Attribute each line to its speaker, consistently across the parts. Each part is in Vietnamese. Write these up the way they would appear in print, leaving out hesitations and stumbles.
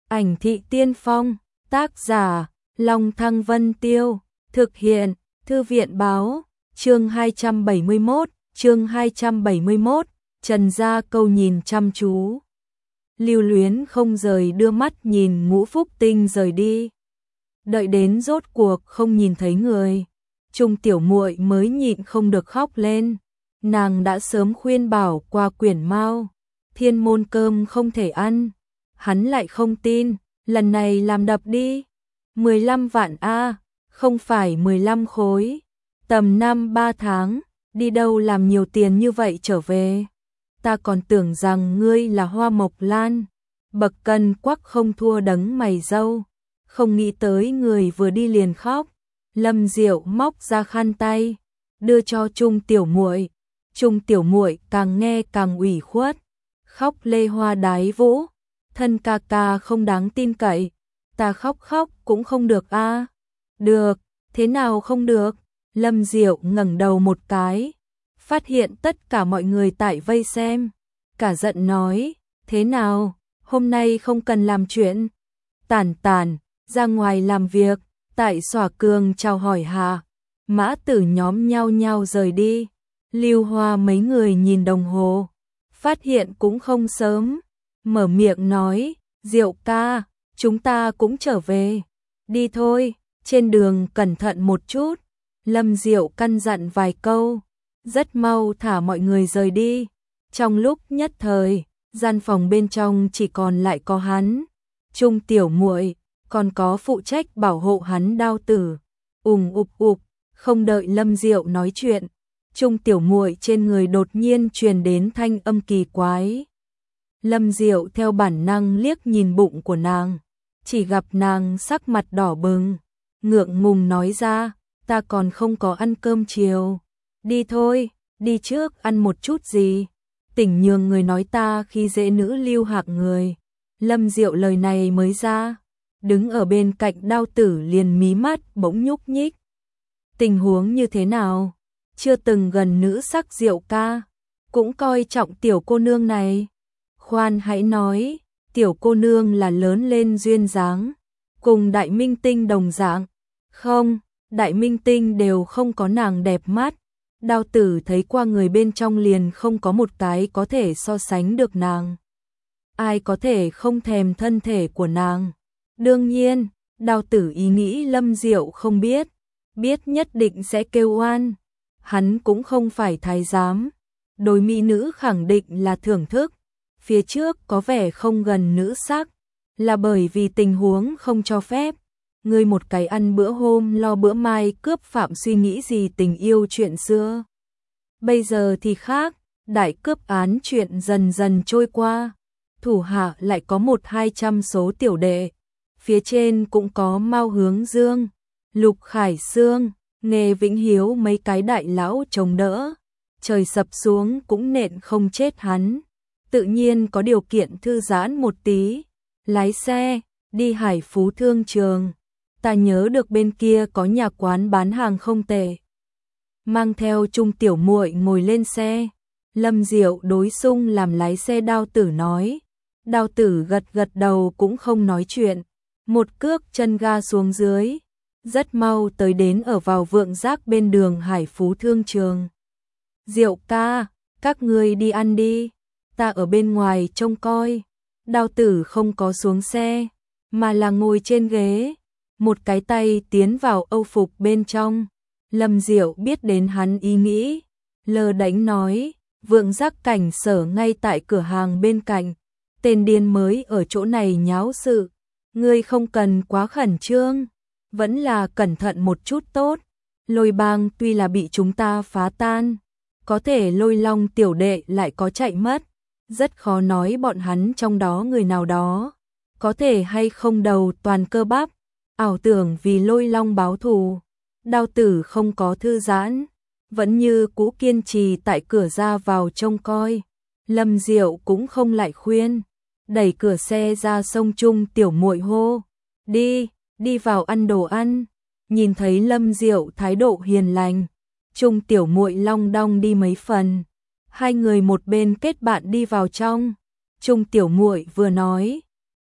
Speaker 1: Ảnh thị tiên phong, tác giả, Long Thăng Vân Tiêu, thực hiện, Thư viện báo, chương 271, Trần Gia Câu nhìn chăm chú. Lưu Luyến không rời đưa mắt nhìn Ngũ Phúc Tinh rời đi. Đợi đến rốt cuộc không nhìn thấy người, Trung tiểu muội mới nhịn không được khóc lên. Nàng đã sớm khuyên bảo qua Quyển Mao, thiên môn cơm không thể ăn. Hắn lại không tin, lần này làm đập đi. 15 vạn a, không phải 15 khối. Tầm 5-3 tháng, đi đâu làm nhiều tiền như vậy trở về. Ta còn tưởng rằng ngươi là Hoa Mộc Lan, bậc cân quắc không thua đấng mày râu. Không nghĩ tới người vừa đi liền khóc. Lâm Diệu móc ra khăn tay, đưa cho Trung tiểu muội. Trung tiểu muội càng nghe càng ủy khuất, khóc lê hoa đái vũ. Thân ca ca không đáng tin cậy, ta khóc cũng không được a. Được, thế nào không được? Lâm Diệu ngẩng đầu một cái, phát hiện tất cả mọi người tại vây xem, cả giận nói, thế nào, hôm nay không cần làm chuyện. Tản, ra ngoài làm việc. Tại Xỏa Cường chào hỏi hạ, mã tử nhóm nhau rời đi. Lưu Hoa mấy người nhìn đồng hồ, phát hiện cũng không sớm, mở miệng nói, Diệu ca, chúng ta cũng trở về. Đi thôi, trên đường cẩn thận một chút. Lâm Diệu căn dặn vài câu, rất mau thả mọi người rời đi. Trong lúc nhất thời, gian phòng bên trong chỉ còn lại có hắn, Trung tiểu muội, còn có phụ trách bảo hộ hắn Đao Tử. Ục, không đợi Lâm Diệu nói chuyện, Trung tiểu muội trên người đột nhiên truyền đến thanh âm kỳ quái. Lâm Diệu theo bản năng liếc nhìn bụng của nàng, chỉ gặp nàng sắc mặt đỏ bừng, ngượng ngùng nói ra, ta còn không có ăn cơm chiều. Đi thôi, đi trước ăn một chút gì. Tỉnh nhường người nói ta khi dễ nữ Lưu Hạc người. Lâm Diệu lời này mới ra, đứng ở bên cạnh Đao Tử liền mí mắt bỗng nhúc nhích. Tình huống như thế nào? Chưa từng gần nữ sắc Diệu ca, cũng coi trọng tiểu cô nương này. Khoan hãy nói, tiểu cô nương là lớn lên duyên dáng, cùng Đại Minh Tinh đồng dạng. Không, Đại Minh Tinh đều không có nàng đẹp mắt. Đao Tử thấy qua người bên trong liền không có một cái có thể so sánh được nàng. Ai có thể không thèm thân thể của nàng? Đương nhiên, Đao Tử ý nghĩ Lâm Diệu không biết, biết nhất định sẽ kêu oan. Hắn cũng không phải thái giám, đối mỹ nữ khẳng định là thưởng thức. Phía trước có vẻ không gần nữ sắc, là bởi vì tình huống không cho phép. Ngươi một cái ăn bữa hôm lo bữa mai cướp phạm suy nghĩ gì tình yêu chuyện xưa. Bây giờ thì khác, đại cướp án chuyện dần dần trôi qua. Thủ hạ lại có 100-200 số tiểu đệ. Phía trên cũng có Mao Hướng Dương, Lục Khải Sương, Nghề Vĩnh Hiếu mấy cái đại lão chống đỡ. Trời sập xuống cũng nện không chết hắn. Tự nhiên có điều kiện thư giãn một tí. Lái xe, đi Hải Phú Thương Trường. Ta nhớ được bên kia có nhà quán bán hàng không tệ. Mang theo Trung tiểu muội ngồi lên xe. Lâm Diệu đối xung làm lái xe. Đao Tử nói. Đao Tử gật đầu cũng không nói chuyện. Một cước chân ga xuống dưới, rất mau tới đến ở vào Vượng Giác bên đường Hải Phú Thương Trường. Diệu ca, các ngươi đi ăn đi, ta ở bên ngoài trông coi. Đao Tử không có xuống xe, mà là ngồi trên ghế, một cái tay tiến vào âu phục bên trong. Lâm Diệu biết đến hắn ý nghĩ, lơ đễnh nói, Vượng Giác cảnh sở ngay tại cửa hàng bên cạnh, tên điên mới ở chỗ này nháo sự. Ngươi không cần quá khẩn trương, vẫn là cẩn thận một chút tốt. Lôi bang tuy là bị chúng ta phá tan, có thể Lôi Long tiểu đệ lại có chạy mất, rất khó nói bọn hắn trong đó người nào đó có thể hay không đầu toàn cơ bắp, ảo tưởng vì Lôi Long báo thù. Đao Tử không có thư giãn, vẫn như cũ kiên trì tại cửa ra vào trông coi. Lâm Diệu cũng không lại khuyên, đẩy cửa xe ra sông Trung tiểu muội hô, đi vào ăn đồ ăn. Nhìn thấy Lâm Diệu thái độ hiền lành, Trung tiểu muội long đong đi mấy phần. Hai người một bên kết bạn đi vào trong. Trung tiểu muội vừa nói,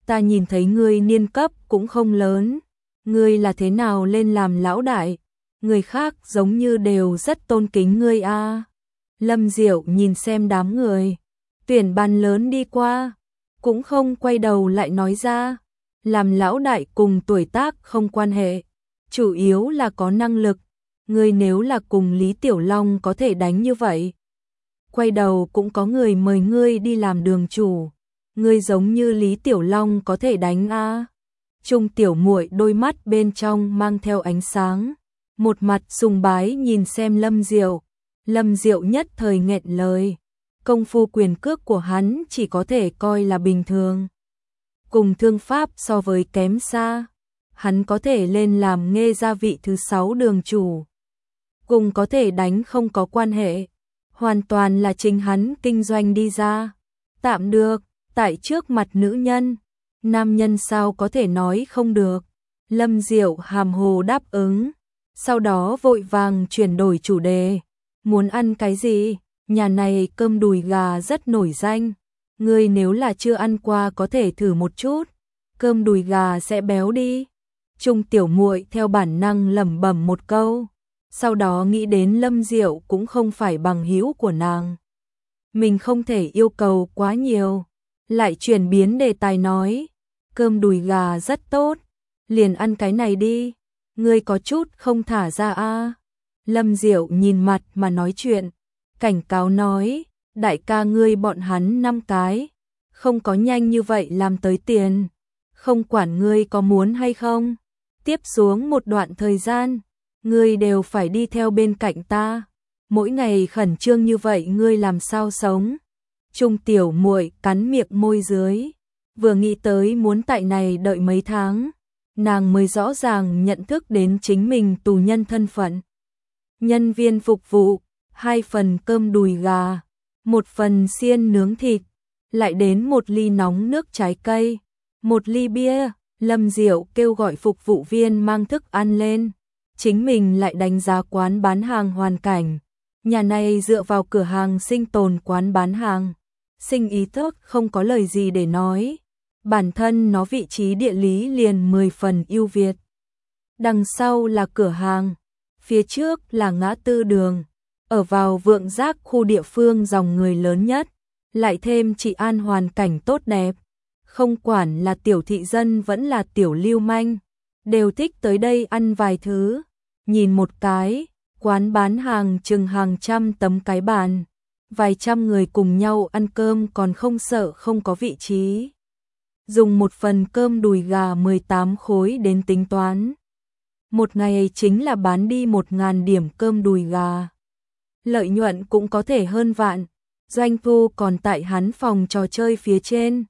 Speaker 1: ta nhìn thấy ngươi niên cấp cũng không lớn, ngươi là thế nào lên làm lão đại, người khác giống như đều rất tôn kính ngươi a. Lâm Diệu nhìn xem đám người, tuyển ban lớn đi qua, cũng không quay đầu lại nói ra, làm lão đại cùng tuổi tác không quan hệ, chủ yếu là có năng lực, ngươi nếu là cùng Lý Tiểu Long có thể đánh như vậy. Quay đầu cũng có người mời ngươi đi làm đường chủ, ngươi giống như Lý Tiểu Long có thể đánh a. Trung tiểu muội đôi mắt bên trong mang theo ánh sáng, một mặt sùng bái nhìn xem Lâm Diệu. Lâm Diệu nhất thời nghẹn lời, công phu quyền cước của hắn chỉ có thể coi là bình thường. Cùng thương pháp so với kém xa, hắn có thể lên làm Nghê gia vị thứ 6 đường chủ. Cùng có thể đánh không có quan hệ, hoàn toàn là chính hắn kinh doanh đi ra. Tạm được, tại trước mặt nữ nhân, nam nhân sao có thể nói không được. Lâm Diệu hàm hồ đáp ứng, sau đó vội vàng chuyển đổi chủ đề. Muốn ăn cái gì? Nhà này cơm đùi gà rất nổi danh. Ngươi nếu là chưa ăn qua có thể thử một chút. Cơm đùi gà sẽ béo đi. Trung tiểu muội theo bản năng lẩm bẩm một câu. Sau đó nghĩ đến Lâm Diệu cũng không phải bằng hữu của nàng. Mình không thể yêu cầu quá nhiều. Lại chuyển biến đề tài nói. Cơm đùi gà rất tốt. Liền ăn cái này đi. Ngươi có chút không thả ra a. Lâm Diệu nhìn mặt mà nói chuyện, cảnh cáo nói, đại ca ngươi bọn hắn 5 cái, không có nhanh như vậy làm tới tiền, không quản ngươi có muốn hay không, tiếp xuống một đoạn thời gian, ngươi đều phải đi theo bên cạnh ta, mỗi ngày khẩn trương như vậy ngươi làm sao sống. Trung tiểu muội cắn miệng môi dưới, vừa nghĩ tới muốn tại này đợi mấy tháng, nàng mới rõ ràng nhận thức đến chính mình tù nhân thân phận. Nhân viên phục vụ, 2 phần cơm đùi gà, 1 phần xiên nướng thịt, lại đến 1 ly nóng nước trái cây, 1 ly bia. Lâm Diệu kêu gọi phục vụ viên mang thức ăn lên, chính mình lại đánh giá quán bán hàng hoàn cảnh. Nhà này dựa vào cửa hàng sinh tồn quán bán hàng, sinh ý thức không có lời gì để nói. Bản thân nó vị trí địa lý liền 10 phần ưu việt. Đằng sau là cửa hàng, phía trước là ngã tư đường, ở vào Vượng Giác khu địa phương dòng người lớn nhất, lại thêm trị an hoàn cảnh tốt đẹp, không quản là tiểu thị dân vẫn là tiểu lưu manh, đều thích tới đây ăn vài thứ. Nhìn một cái, quán bán hàng chừng hàng trăm tấm cái bàn, vài trăm người cùng nhau ăn cơm còn không sợ không có vị trí. Dùng 1 phần cơm đùi gà 18 khối đến tính toán. Một ngày chính là bán đi 1.000 điểm cơm đùi gà. Lợi nhuận cũng có thể hơn vạn, doanh thu còn tại hắn phòng trò chơi phía trên.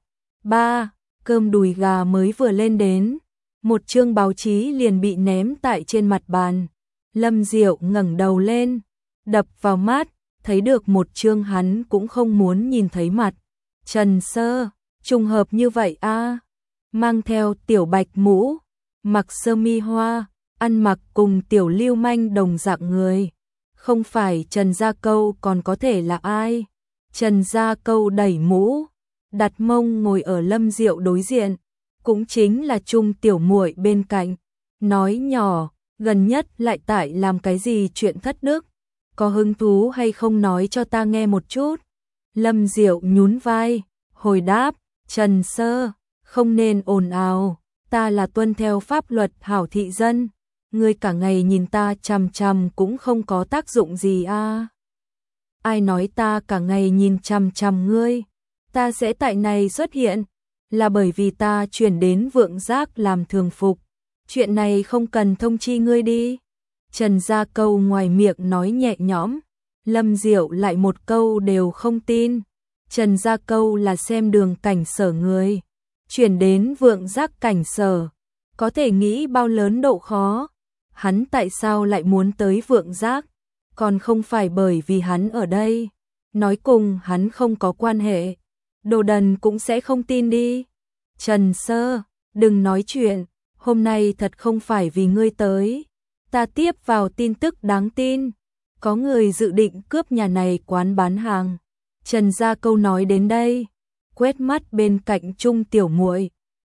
Speaker 1: 3. Cơm đùi gà mới vừa lên đến, một chương báo chí liền bị ném tại trên mặt bàn. Lâm Diệu ngẩng đầu lên, đập vào mắt, thấy được một chương hắn cũng không muốn nhìn thấy mặt. Trần Sơ, trùng hợp như vậy a, mang theo tiểu bạch mũ, mặc sơ mi hoa, ăn mặc cùng tiểu lưu manh đồng dạng người. Không phải Trần Gia Câu còn có thể là ai? Trần Gia Câu đẩy mũ, đặt mông ngồi ở Lâm Diệu đối diện, cũng chính là Trung tiểu muội bên cạnh, nói nhỏ, gần nhất lại tại làm cái gì chuyện thất đức, có hứng thú hay không nói cho ta nghe một chút. Lâm Diệu nhún vai, hồi đáp, Trần Sơ, không nên ồn ào, ta là tuân theo pháp luật hảo thị dân, ngươi cả ngày nhìn ta chằm chằm cũng không có tác dụng gì a. Ai nói ta cả ngày nhìn chằm chằm ngươi, ta sẽ tại này xuất hiện, là bởi vì ta chuyển đến Vượng Giác làm thường phục, chuyện này không cần thông chi ngươi đi. Trần Gia Câu ngoài miệng nói nhẹ nhõm, Lâm Diệu lại một câu đều không tin. Trần Gia Câu là xem đường cảnh sở người, chuyển đến Vượng Giác cảnh sở, có thể nghĩ bao lớn độ khó. Hắn tại sao lại muốn tới Vượng Giác, còn không phải bởi vì hắn ở đây, nói cùng hắn không có quan hệ, đồ đần cũng sẽ không tin đi. Trần Sơ, đừng nói chuyện, hôm nay thật không phải vì ngươi tới, ta tiếp vào tin tức đáng tin, có người dự định cướp nhà này quán bán hàng. Trần Gia Câu nói đến đây, quét mắt bên cạnh Trung tiểu muội,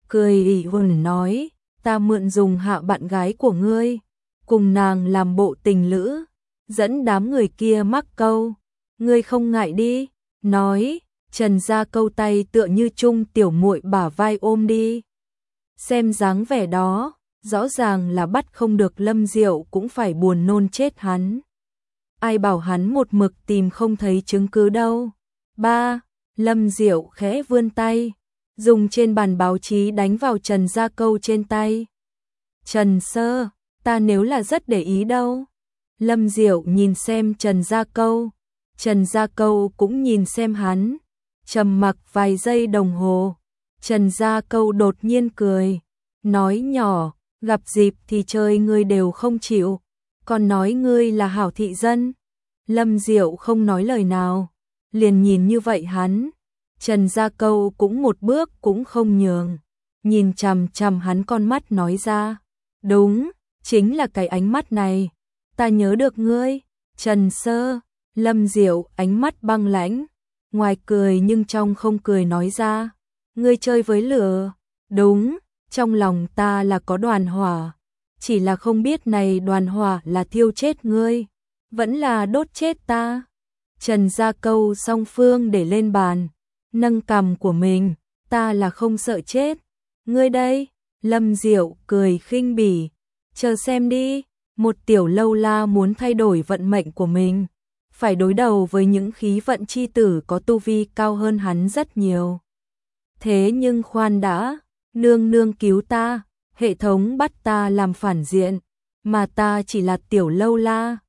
Speaker 1: cười ỉ ồn nói, ta mượn dùng hạ bạn gái của ngươi, cùng nàng làm bộ tình lữ, dẫn đám người kia mắc câu, ngươi không ngại đi, nói, Trần Gia Câu tay tựa như chung tiểu muội bả vai ôm đi. Xem dáng vẻ đó, rõ ràng là bắt không được Lâm Diệu cũng phải buồn nôn chết hắn. Ai bảo hắn một mực tìm không thấy chứng cứ đâu. Ba, Lâm Diệu khẽ vươn tay, dùng trên bàn báo chí đánh vào Trần Gia Câu trên tay. Trần Sơ, ta nếu là rất để ý đâu. Lâm Diệu nhìn xem Trần Gia Câu, Trần Gia Câu cũng nhìn xem hắn, trầm mặc vài giây đồng hồ. Trần Gia Câu đột nhiên cười, nói nhỏ, gặp dịp thì chơi ngươi đều không chịu, còn nói ngươi là hảo thị dân. Lâm Diệu không nói lời nào, liền nhìn như vậy hắn. Trần Gia Câu cũng một bước cũng không nhường, nhìn chằm chằm hắn con mắt nói ra, đúng, chính là cái ánh mắt này, ta nhớ được ngươi, Trần Sơ. Lâm Diệu ánh mắt băng lãnh, ngoài cười nhưng trong không cười nói ra, ngươi chơi với lửa, đúng, trong lòng ta là có đoàn hỏa, chỉ là không biết này đoàn hỏa là thiêu chết ngươi, vẫn là đốt chết ta. Trần Gia Câu song phương để lên bàn, nâng cằm của mình, ta là không sợ chết, ngươi đây. Lâm Diệu cười khinh bỉ, chờ xem đi, một tiểu lâu la muốn thay đổi vận mệnh của mình, phải đối đầu với những khí vận chi tử có tu vi cao hơn hắn rất nhiều. Thế nhưng khoan đã, nương nương cứu ta, hệ thống bắt ta làm phản diện, mà ta chỉ là tiểu lâu la,